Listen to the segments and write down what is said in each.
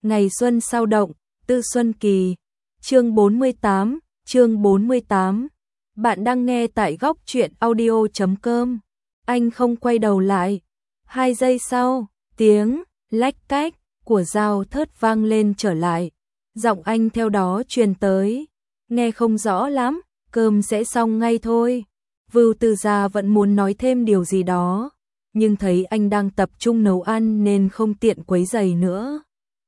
Ngày xuân sao động, Tư Xuân Kỳ. Chương 48. Bạn đang nghe tại góc truyện audio.com. Anh không quay đầu lại. 2 giây sau, tiếng lách cách của dao thớt vang lên trở lại. Giọng anh theo đó truyền tới. Nghe không rõ lắm, cơm sẽ xong ngay thôi. Vưu Tư Gia vẫn muốn nói thêm điều gì đó, nhưng thấy anh đang tập trung nấu ăn nên không tiện quấy rầy nữa.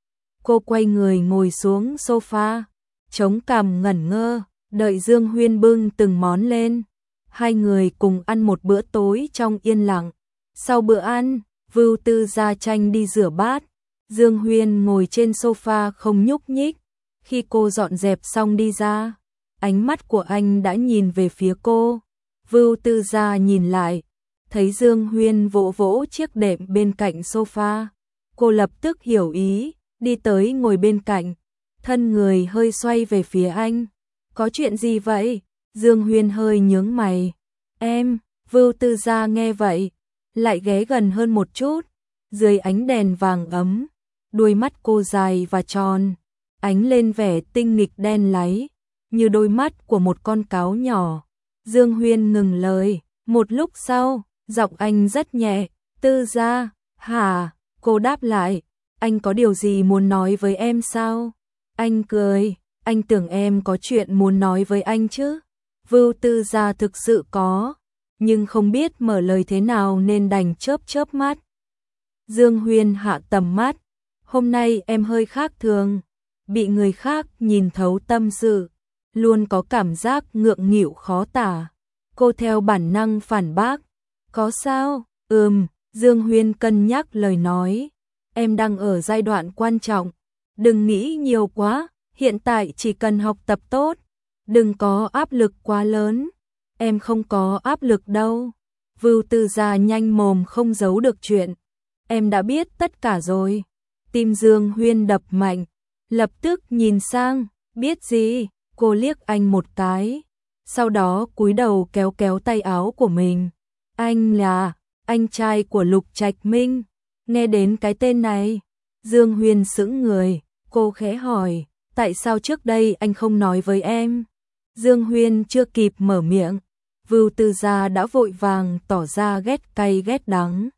Cô quay người ngồi xuống sofa, chống cằm ngẩn ngơ, đợi Dương Huyên bưng từng món lên. Hai người cùng ăn một bữa tối trong yên lặng. Sau bữa ăn, Vưu Tư Gia tranh đi rửa bát. Dương Huyên ngồi trên sofa không nhúc nhích. Khi cô dọn dẹp xong đi ra, ánh mắt của anh đã nhìn về phía cô. Vưu Tư Gia nhìn lại, thấy Dương Huyên vỗ vỗ chiếc đệm bên cạnh sofa. Cô lập tức hiểu ý, đi tới ngồi bên cạnh, thân người hơi xoay về phía anh. Có chuyện gì vậy? Dương Huyên hơi nhướng mày. Em, Vưu Tư Gia nghe vậy, lại ghé gần hơn một chút. Dưới ánh đèn vàng ấm, đuôi mắt cô dài và tròn, ánh lên vẻ tinh nghịch đen láy, như đôi mắt của một con cáo nhỏ. Dương Huyên ngừng lời, một lúc sau, giọng anh rất nhẹ, Tư Gia, hả? Cô đáp lại, anh có điều gì muốn nói với em sao? Anh cười, anh tưởng em có chuyện muốn nói với anh chứ? Vưu Tư Gia thực sự có, nhưng không biết mở lời thế nào nên đành chớp chớp mắt. Dương Huyên hạ tầm mắt, hôm nay em hơi khác thường, bị người khác nhìn thấu tâm sự, luôn có cảm giác ngượng nghịu khó tả. Cô theo bản năng phản bác, có sao? Dương Huyên cân nhắc lời nói, em đang ở giai đoạn quan trọng, đừng nghĩ nhiều quá, hiện tại chỉ cần học tập tốt, đừng có áp lực quá lớn. Em không có áp lực đâu. Vưu Tư Gia nhanh mồm không giấu được chuyện. Em đã biết tất cả rồi. Tim Dương Huyên đập mạnh, lập tức nhìn sang, biết gì? Cô liếc anh một cái, sau đó cúi đầu kéo kéo tay áo của mình. Anh là anh trai của Lục Trạch Minh. Nghe đến cái tên này, Dương Huyên sững người, cô khẽ hỏi, tại sao trước đây anh không nói với em? Dương Huyên chưa kịp mở miệng, Vưu Tư Gia đã vội vàng tỏ ra ghét cay ghét đắng.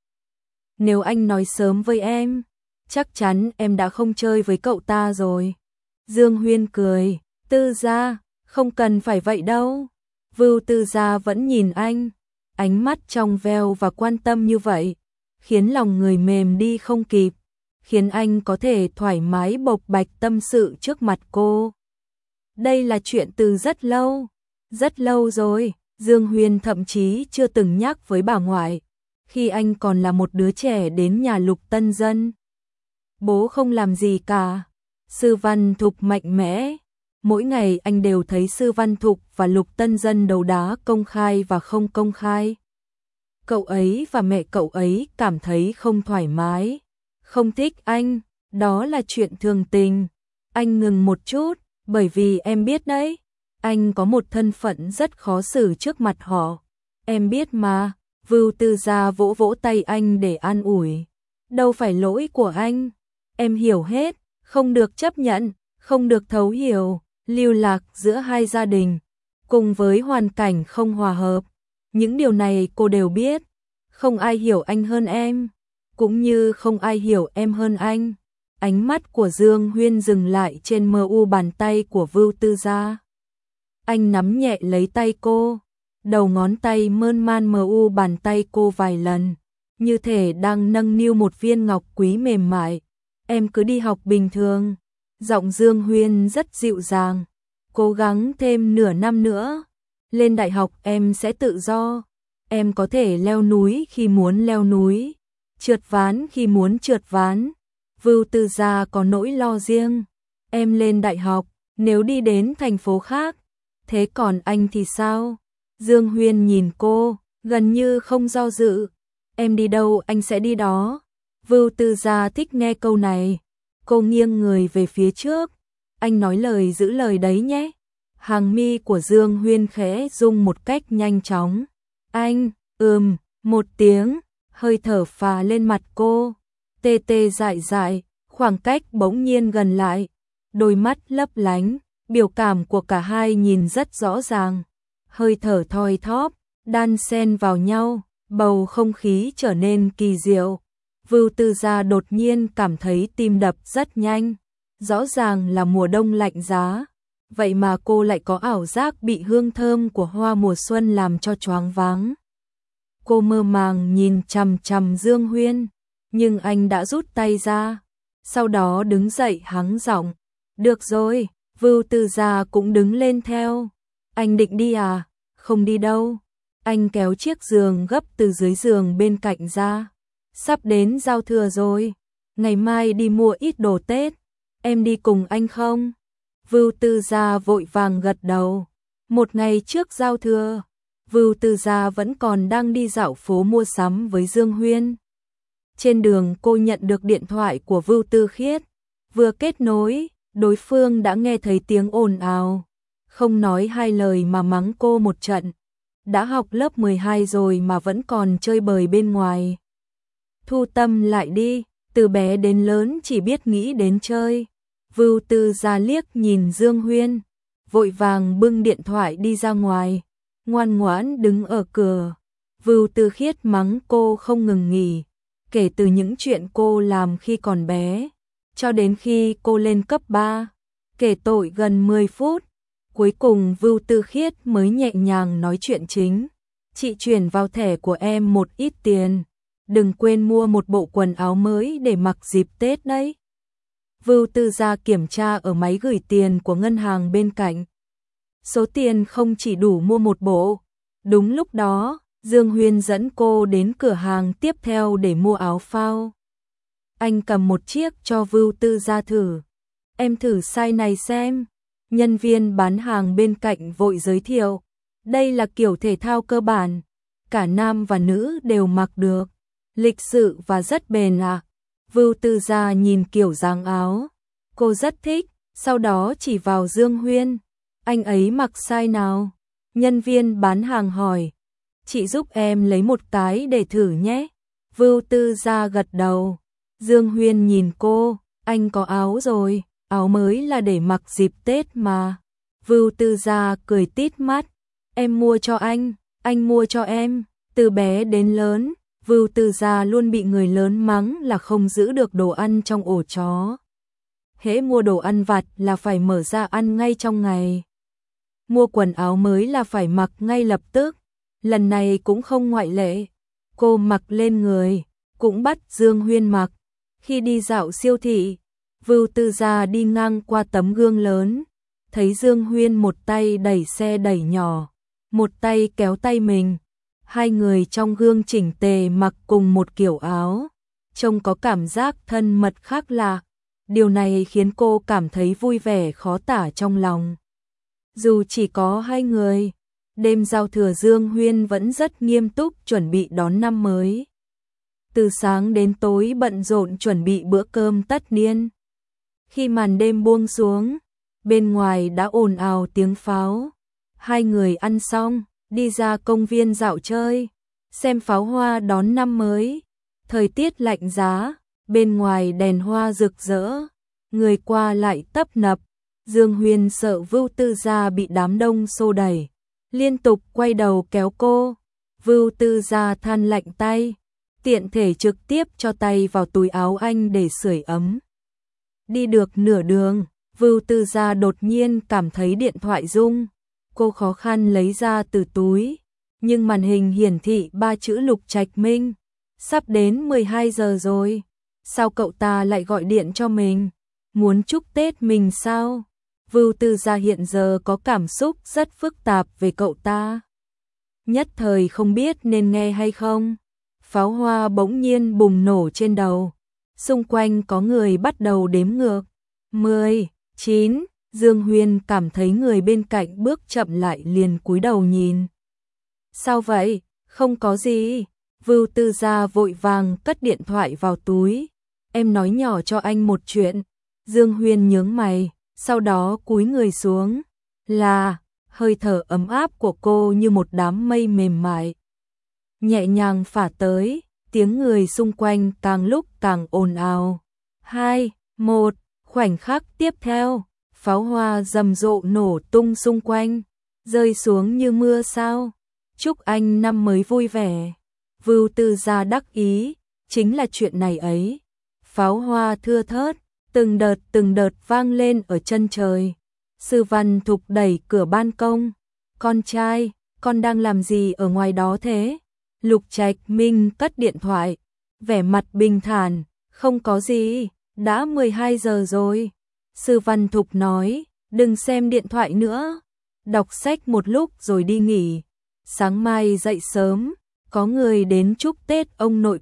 Nếu anh nói sớm với em, chắc chắn em đã không chơi với cậu ta rồi. Dương Huyên cười, Tư Gia, không cần phải vậy đâu. Vưu Tư Gia vẫn nhìn anh, ánh mắt trong veo và quan tâm như vậy, khiến lòng người mềm đi không kịp, khiến anh có thể thoải mái bộc bạch tâm sự trước mặt cô. Đây là chuyện từ rất lâu rồi, Dương Huyên thậm chí chưa từng nhắc với bà ngoại, khi anh còn là một đứa trẻ đến nhà Lục Tân Dân. Bố không làm gì cả, Sư Văn Thục mạnh mẽ, mỗi ngày anh đều thấy Sư Văn Thục và Lục Tân Dân đấu đá công khai và không công khai. Cậu ấy và mẹ cậu ấy cảm thấy không thoải mái, không thích anh, đó là chuyện thường tình. Anh ngừng một chút, bởi vì em biết đấy, anh có một thân phận rất khó xử trước mặt họ. Em biết mà. Vưu Tư Gia vỗ vỗ tay anh để an ủi. Đâu phải lỗi của anh, em hiểu hết, không được chấp nhận, không được thấu hiểu, lưu lạc giữa hai gia đình, cùng với hoàn cảnh không hòa hợp. Những điều này cô đều biết, không ai hiểu anh hơn em, cũng như không ai hiểu em hơn anh. Ánh mắt của Dương Huyên dừng lại trên mờ u bàn tay của Vưu Tư Gia. Anh nắm nhẹ lấy tay cô, đầu ngón tay mơn man mờ u bàn tay cô vài lần, như thể đang nâng niu một viên ngọc quý mềm mại. Em cứ đi học bình thường. Giọng Dương Huyên rất dịu dàng. Cố gắng thêm nửa năm nữa, lên đại học em sẽ tự do. Em có thể leo núi khi muốn leo núi, trượt ván khi muốn trượt ván. Vưu Tư Gia có nỗi lo riêng. Em lên đại học, nếu đi đến thành phố khác, thế còn anh thì sao? Dương Huyên nhìn cô, gần như không do dự. Em đi đâu anh sẽ đi đó. Vưu Tư Gia thích nghe câu này. Cô nghiêng người về phía trước. Anh nói lời giữ lời đấy nhé. Hàng mi của Dương Huyên khẽ rung một cách nhanh chóng. Anh, một tiếng, hơi thở phà lên mặt cô. Tê tê dại dại, Khoảng cách bỗng nhiên gần lại, đôi mắt lấp lánh, biểu cảm của cả hai nhìn rất rõ ràng. Hơi thở thoi thóp, đan xen vào nhau, bầu không khí trở nên kỳ diệu. Vưu Tư Gia đột nhiên cảm thấy tim đập rất nhanh. Rõ ràng là mùa đông lạnh giá, vậy mà cô lại có ảo giác bị hương thơm của hoa mùa xuân làm cho choáng váng. Cô mơ màng nhìn chằm chằm Dương Huyên, nhưng anh đã rút tay ra. Sau đó đứng dậy hắng giọng, "Được rồi." Vưu Tư Gia cũng đứng lên theo. "Anh định đi à?" "Không đi đâu." Anh kéo chiếc giường gấp từ dưới giường bên cạnh ra. "Sắp đến giao thừa rồi, ngày mai đi mua ít đồ Tết, em đi cùng anh không?" Vưu Tư Gia vội vàng gật đầu. Một ngày trước giao thừa, Vưu Tư Gia vẫn còn đang đi dạo phố mua sắm với Dương Huyên. Trên đường cô nhận được điện thoại của Vưu Tư Khiết. Vừa kết nối, đối phương đã nghe thấy tiếng ồn ào, không nói hai lời mà mắng cô một trận. Đã học lớp 12 rồi mà vẫn còn chơi bời bên ngoài. Thu tâm lại đi, từ bé đến lớn chỉ biết nghĩ đến chơi. Vưu Tư Gia liếc nhìn Dương Huyên, vội vàng bưng điện thoại đi ra ngoài, ngoan ngoãn đứng ở cửa. Vưu Tư Khiết mắng cô không ngừng nghỉ, kể từ những chuyện cô làm khi còn bé, cho đến khi cô lên cấp 3, kể tội gần 10 phút. Cuối cùng Vưu Tư Khiết mới nhẹ nhàng nói chuyện chính. "Chị chuyển vào thẻ của em một ít tiền, đừng quên mua một bộ quần áo mới để mặc dịp Tết đấy." Vưu Tư Gia kiểm tra ở máy gửi tiền của ngân hàng bên cạnh. Số tiền không chỉ đủ mua một bộ. Đúng lúc đó, Dương Huyên dẫn cô đến cửa hàng tiếp theo để mua áo phao. Anh cầm một chiếc cho Vưu Tư Gia thử. "Em thử size này xem." Nhân viên bán hàng bên cạnh vội giới thiệu. "Đây là kiểu thể thao cơ bản, cả nam và nữ đều mặc được, lịch sự và rất bền ạ." Vưu Tư Gia nhìn kiểu dáng áo, cô rất thích, sau đó chỉ vào Dương Huyên. "Anh ấy mặc size nào?" Nhân viên bán hàng hỏi. "Chị giúp em lấy một cái để thử nhé." Vưu Tư Gia gật đầu. Dương Huyên nhìn cô, "Anh có áo rồi, áo mới là để mặc dịp Tết mà." Vưu Tư Gia cười tít mắt. "Em mua cho anh mua cho em." Từ bé đến lớn, Vưu Tư Gia luôn bị người lớn mắng là không giữ được đồ ăn trong ổ chó. Hễ mua đồ ăn vặt là phải mở ra ăn ngay trong ngày. Mua quần áo mới là phải mặc ngay lập tức. Lần này cũng không ngoại lệ. Cô mặc lên người, cũng bắt Dương Huyên mặc. Khi đi dạo siêu thị, Vưu Tư Gia đi ngang qua tấm gương lớn, thấy Dương Huyên một tay đẩy xe đẩy nhỏ, một tay kéo tay mình. Hai người trong gương chỉnh tề mặc cùng một kiểu áo, trông có cảm giác thân mật khác lạ. Điều này khiến cô cảm thấy vui vẻ khó tả trong lòng. Dù chỉ có hai người, đêm giao thừa Dương Huyên vẫn rất nghiêm túc chuẩn bị đón năm mới. Từ sáng đến tối bận rộn chuẩn bị bữa cơm tất niên. Khi màn đêm buông xuống, bên ngoài đã ồn ào tiếng pháo. Hai người ăn xong, đi ra công viên dạo chơi, xem pháo hoa đón năm mới. Thời tiết lạnh giá, bên ngoài đèn hoa rực rỡ, người qua lại tấp nập. Dương Huyên sợ Vưu Tư Gia bị đám đông xô đẩy, liên tục quay đầu kéo cô. Vưu Tư Gia than lạnh tay, tiện thể trực tiếp cho tay vào túi áo anh để sưởi ấm. Đi được nửa đường, Vưu Tư Gia đột nhiên cảm thấy điện thoại rung. Cô khó khăn lấy ra từ túi, nhưng màn hình hiển thị 3 chữ Lục Trạch Minh. Sắp đến 12 giờ rồi, sao cậu ta lại gọi điện cho mình? Muốn chúc Tết mình sao? Vưu Tư Gia hiện giờ có cảm xúc rất phức tạp về cậu ta. Nhất thời không biết nên nghe hay không. Pháo hoa bỗng nhiên bùng nổ trên đầu. Xung quanh có người bắt đầu đếm ngược. 10, 9, Dương Huyên cảm thấy người bên cạnh bước chậm lại liền cúi đầu nhìn. Sao vậy? Không có gì. Vưu Tư Gia vội vàng cất điện thoại vào túi. Em nói nhỏ cho anh một chuyện. Dương Huyên nhướng mày, sau đó cúi người xuống. Là, hơi thở ấm áp của cô như một đám mây mềm mại. Nhẹ nhàng phả tới, tiếng người xung quanh càng lúc càng ồn ào. 2, Một khoảnh khắc tiếp theo, pháo hoa rầm rộ nổ tung xung quanh, rơi xuống như mưa sao. Chúc anh năm mới vui vẻ. Vưu Tư Gia đắc ý, chính là chuyện này ấy. Pháo hoa thưa thớt, từng đợt vang lên ở chân trời. Sư Văn Thục đẩy cửa ban công. Con trai, con đang làm gì ở ngoài đó thế? Lục Trạch Minh cất điện thoại, vẻ mặt bình thản, không có gì, đã 12 giờ rồi. Sư Văn Thục nói, đừng xem điện thoại nữa, đọc sách một lúc rồi đi nghỉ. Sáng mai dậy sớm, có người đến chúc Tết ông nội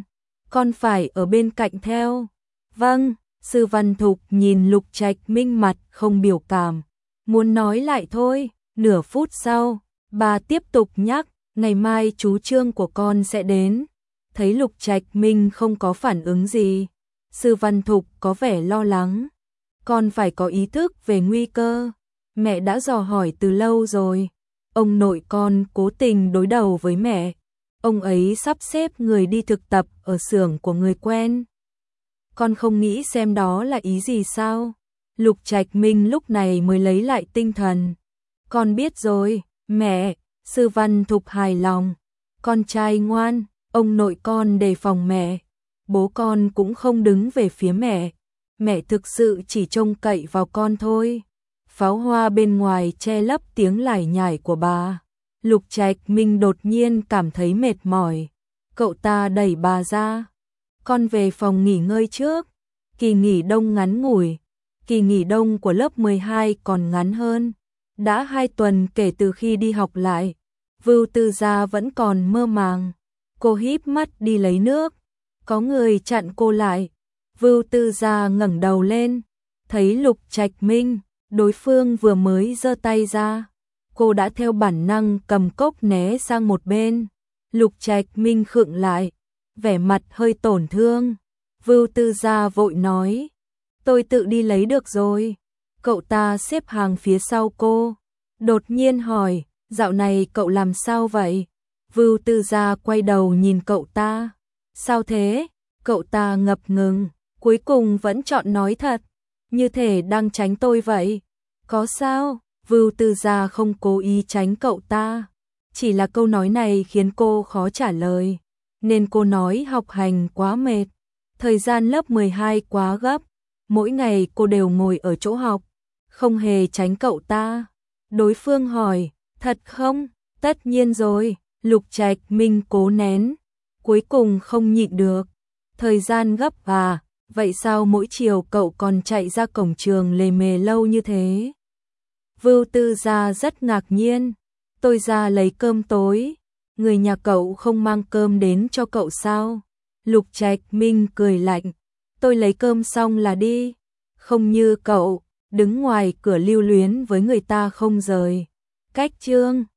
con phải ở bên cạnh theo. Vâng, Sư Văn Thục nhìn Lục Trạch Minh mặt không biểu cảm, muốn nói lại thôi. Nửa phút sau, bà tiếp tục nhắc, ngày mai chú Trương của con sẽ đến. Thấy Lục Trạch Minh không có phản ứng gì, Sư Văn Thục có vẻ lo lắng. Con phải có ý thức về nguy cơ, mẹ đã dò hỏi từ lâu rồi. Ông nội con cố tình đối đầu với mẹ, ông ấy sắp xếp người đi thực tập ở xưởng của người quen. Con không nghĩ xem đó là ý gì sao? Lục Trạch Minh lúc này mới lấy lại tinh thần. Con biết rồi, mẹ. Sư Văn Thục hài lòng. Con trai ngoan, ông nội con đề phòng mẹ. Bố con cũng không đứng về phía mẹ. Mẹ thực sự chỉ trông cậy vào con thôi. Pháo hoa bên ngoài che lấp tiếng lải nhải của bà. Lục Trạch Minh đột nhiên cảm thấy mệt mỏi. Cậu ta đẩy bà ra. Con về phòng nghỉ ngơi trước. Kỳ nghỉ đông ngắn ngủi. Kỳ nghỉ đông của lớp 12 còn ngắn hơn. Đã 2 tuần kể từ khi đi học lại. Vưu Tư Gia vẫn còn mơ màng. Cô híp mắt đi lấy nước. Có người chặn cô lại. Vưu Tư Gia ngẩng đầu lên, thấy Lục Trạch Minh, đối phương vừa mới giơ tay ra. Cô đã theo bản năng cầm cốc né sang một bên. Lục Trạch Minh khựng lại, vẻ mặt hơi tổn thương. Vưu Tư Gia vội nói, tôi tự đi lấy được rồi. Cậu ta xếp hàng phía sau cô, đột nhiên hỏi, dạo này cậu làm sao vậy? Vưu Tư Gia quay đầu nhìn cậu ta, sao thế? Cậu ta ngập ngừng, cuối cùng vẫn chọn nói thật, như thể đang tránh tôi vậy. Có sao? Vưu Tư Gia không cố ý tránh cậu ta, chỉ là câu nói này khiến cô khó trả lời, nên cô nói học hành quá mệt, thời gian lớp 12 quá gấp, mỗi ngày cô đều ngồi ở chỗ học, không hề tránh cậu ta. Đối phương hỏi, thật không? Tất nhiên rồi. Lục Trạch Minh cố nén, cuối cùng không nhịn được. Thời gian gấp à, vậy sao mỗi chiều cậu còn chạy ra cổng trường lề mề lâu như thế? Vưu Tư Gia rất ngạc nhiên, tôi ra lấy cơm tối, người nhà cậu không mang cơm đến cho cậu sao? Lục Trạch Minh cười lạnh, tôi lấy cơm xong là đi, không như cậu, đứng ngoài cửa lưu luyến với người ta không rời. Cách Trương